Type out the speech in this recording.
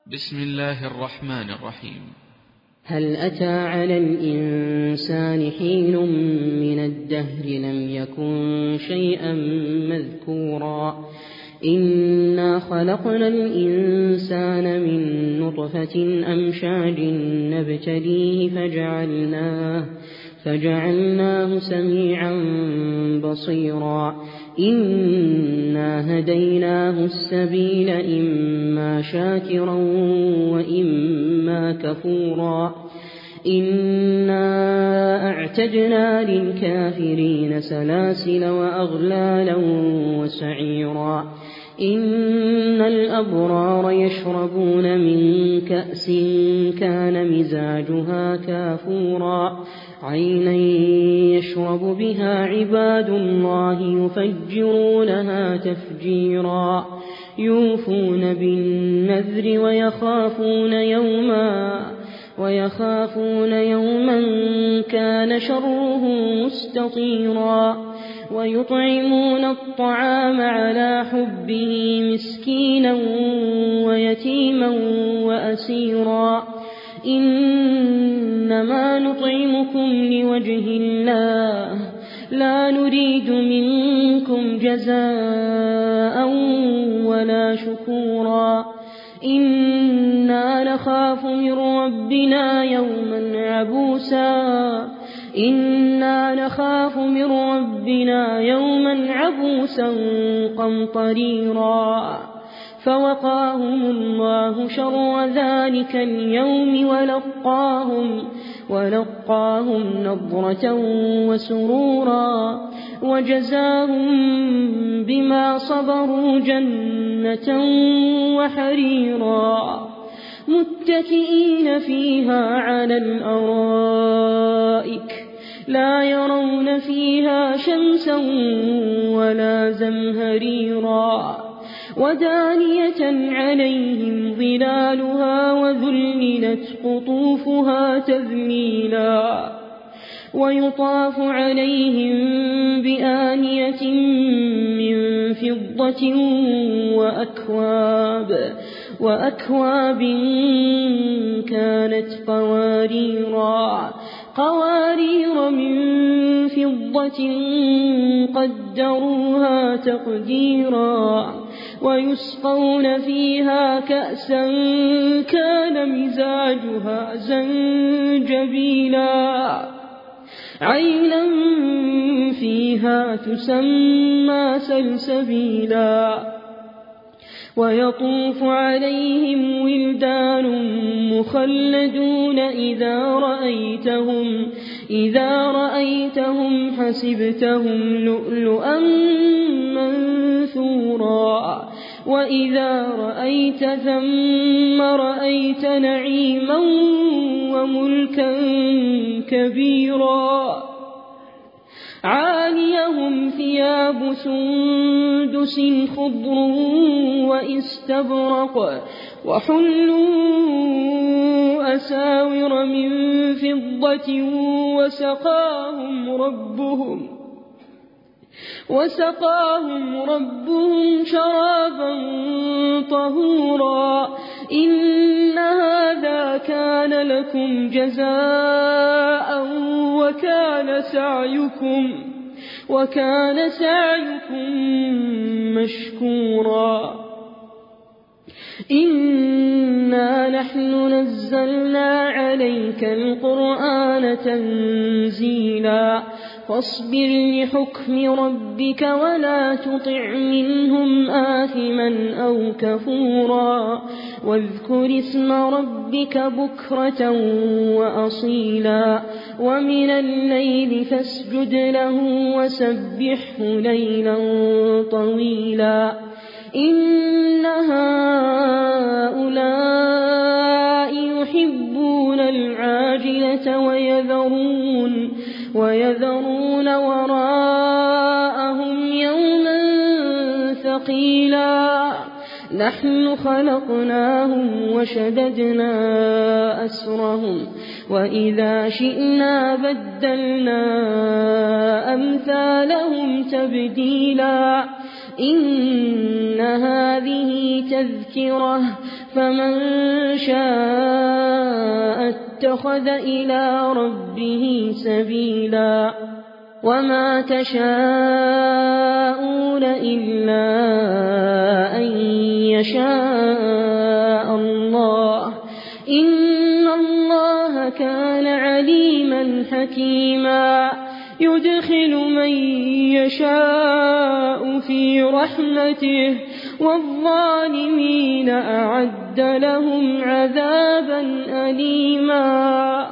بسم الله الرحمن الرحيم. هل أتى على الإنسان حين من الدهر لم يكن شيئا مذكورا إنا خلقنا الإنسان من نطفة أمشاج نبتليه فجعلناه سميعا بصيرا إنا هديناه السبيل إما شاكرا وإما كفورا إنا أعتدنا للكافرين سلاسل وأغلالا وسعيرا إن الأبرار يشربون من كأس كان مزاجها كافورا عينا يشرب بها عباد الله يفجرونها تفجيرا يوفون بالنذر ويخافون يوما كان شره مستطيرا ويطعمون الطعام على حبه مسكينا ويتيما وأسيرا إنما نطعمكم لوجه الله لا نريد منكم جزاء ولا شكورا إنا نخاف من ربنا يوما عبوسا قمطريرا فوقاهم الله شر ذلك اليوم ولقاهم نضرة وسرورا وجزاهم بما صبروا جنة وحريرا متكئين فيها على الأرائك لا يرون فيها شمسا ولا زمهريرا ودانية عليهم ظلالها وذللت قطوفها تذليلا ويطاف عليهم بآنية من فضة وأكواب كانت قوارير من فضة قدروها تقديرا ويسقون فيها كأسا كان مزاجها زنجبيلا عينا فيها تسمى سلسبيلا ويطوف عليهم ولدان مخلدون إذا رأيتهم حسبتهم لؤلؤا منثورا وإذا رأيت ثم رأيت نعيما وملكا كبيرا عاليهم ثياب سندس خضر وإستبرق وحلوا أساور من فضة وسقاهم ربهم شرابا طهورا إن هذا كان لكم جزاء وكان سعيكم مشكورا إنا نحن نزلنا عليك القرآن تنزيلا فاصبر لحكم ربك ولا تطع منهم آثما أو كفورا واذكر اسم ربك بكرة وأصيلا ومن الليل فاسجد له وسبحه ليلا طويلا إن هؤلاء يحبون العاجلة ويذرون وراءهم يوما ثقيلا نحن خلقناهم وشددنا أسرهم وإذا شئنا بدلنا أمثالهم تبديلا إن هذه تذكرة فمن شاء اتخذ إلى ربه سبيلا وما تشاءون إلا أن يشاء الله إن الله كان عليما حكيما يدخل من يشاء في رحمته والظالمين أعد لهم عذابا أليما